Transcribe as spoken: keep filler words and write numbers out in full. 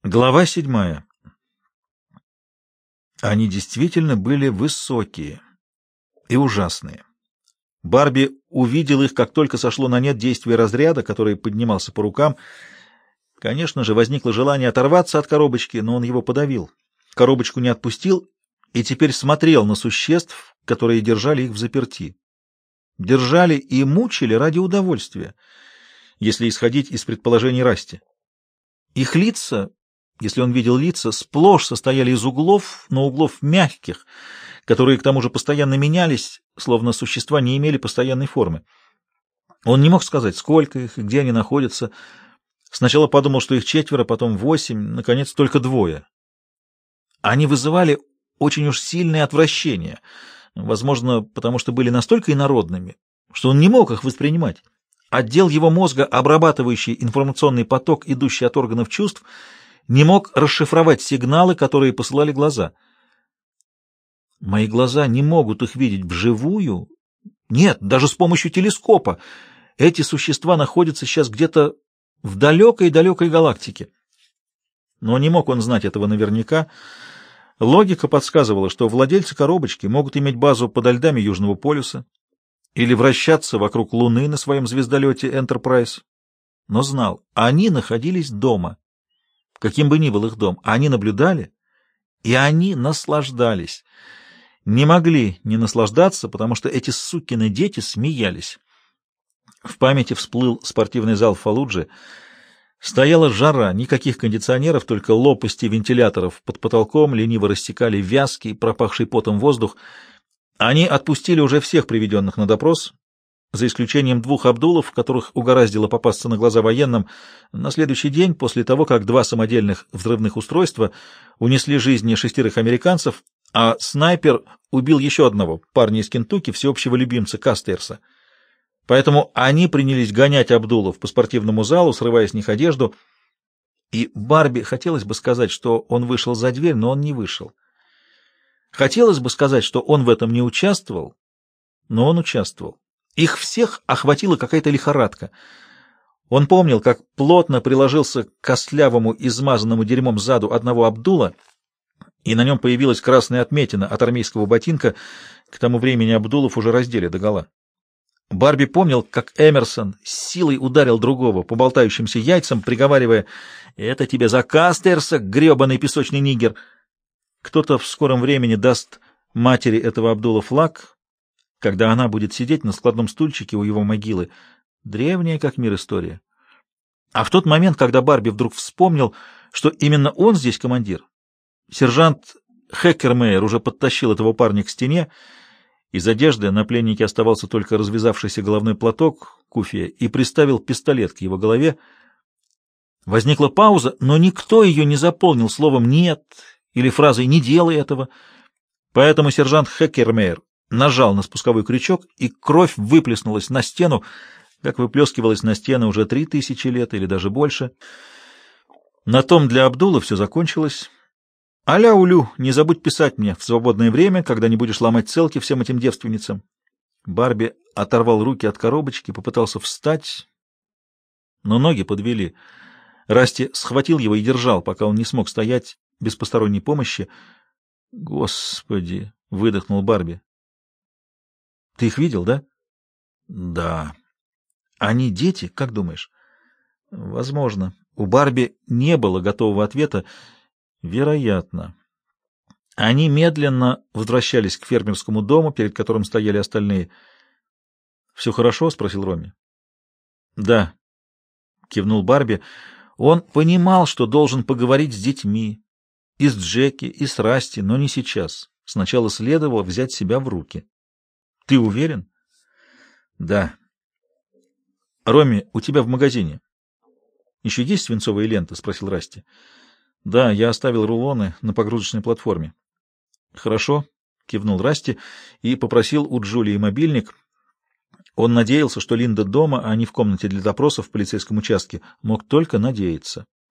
Глава седьмая. Они действительно были высокие и ужасные. Барби увидел их, как только сошло на нет действие разряда, который поднимался по рукам. Конечно же, возникло желание оторваться от коробочки, но он его подавил. Коробочку не отпустил и теперь смотрел на существ, которые держали их взаперти. Держали и мучили ради удовольствия, если исходить из предположений Расти. Их лица, если он видел лица, сплошь состояли из углов, но углов мягких, которые к тому же постоянно менялись, словно существа не имели постоянной формы. Он не мог сказать, сколько их и где они находятся. Сначала подумал, что их четверо, потом восемь, наконец, только двое. Они вызывали очень уж сильное отвращение, возможно, потому что были настолько инородными, что он не мог их воспринимать. Отдел его мозга, обрабатывающий информационный поток, идущий от органов чувств, не мог расшифровать сигналы, которые посылали глаза. Мои глаза не могут их видеть вживую. Нет, даже с помощью телескопа. Эти существа находятся сейчас где-то в далекой-далекой галактике. Но не мог он знать этого наверняка. Логика подсказывала, что владельцы коробочки могут иметь базу подо льдами Южного полюса или вращаться вокруг Луны на своем звездолете Enterprise. Но знал, они находились дома. Каким бы ни был их дом, они наблюдали, и они наслаждались. Не могли не наслаждаться, потому что эти сукины дети смеялись. В памяти всплыл спортивный зал Фаллуджи. Стояла жара, никаких кондиционеров, только лопасти вентиляторов под потолком лениво рассекали вязкий, пропахший потом воздух. Они отпустили уже всех приведенных на допрос, за исключением двух Абдулов, которых угораздило попасться на глаза военным, на следующий день после того, как два самодельных взрывных устройства унесли жизни шестерых американцев, а снайпер убил еще одного, парня из Кентукки, всеобщего любимца Кастерса. Поэтому они принялись гонять Абдулов по спортивному залу, срывая с них одежду, и Барби хотелось бы сказать, что он вышел за дверь, но он не вышел. Хотелось бы сказать, что он в этом не участвовал, но он участвовал. Их всех охватила какая-то лихорадка. Он помнил, как плотно приложился к костлявому, измазанному дерьмом заду одного Абдула, и на нем появилась красная отметина от армейского ботинка. К тому времени Абдулов уже раздели догола. Барби помнил, как Эмерсон с силой ударил другого по болтающимся яйцам, приговаривая: «Это тебе за Кастерса, гребаный песочный нигер!» Кто-то в скором времени даст матери этого Абдула флаг, когда она будет сидеть на складном стульчике у его могилы. Древняя как мир история. А в тот момент, когда Барби вдруг вспомнил, что именно он здесь командир, сержант Хеккермейер уже подтащил этого парня к стене. Из одежды на пленнике оставался только развязавшийся головной платок куфия и приставил пистолет к его голове. Возникла пауза, но никто ее не заполнил словом «нет» или фразой «не делай этого». Поэтому сержант Хеккермейер нажал на спусковой крючок, и кровь выплеснулась на стену, как выплескивалась на стены уже три тысячи лет или даже больше. На том для Абдула все закончилось. «Аля-улю, не забудь писать мне в свободное время, когда не будешь ломать целки всем этим девственницам». Барби оторвал руки от коробочки, попытался встать, но ноги подвели. Расти схватил его и держал, пока он не смог стоять без посторонней помощи. «Господи!» — выдохнул Барби. «Ты их видел, да?» «Да». «Они дети, как думаешь?» «Возможно». У Барби не было готового ответа. «Вероятно». Они медленно возвращались к фермерскому дому, перед которым стояли остальные. «Все хорошо?» — спросил Ромми. «Да», — кивнул Барби. Он понимал, что должен поговорить с детьми, и с Джеки, и с Расти, но не сейчас. Сначала следовало взять себя в руки. «Ты уверен?» «Да». «Ромми, у тебя в магазине еще есть свинцовые ленты?» — спросил Расти. «Да, я оставил рулоны на погрузочной платформе». «Хорошо», — кивнул Расти и попросил у Джулии мобильник. Он надеялся, что Линда дома, а не в комнате для допросов в полицейском участке. Мог только надеяться.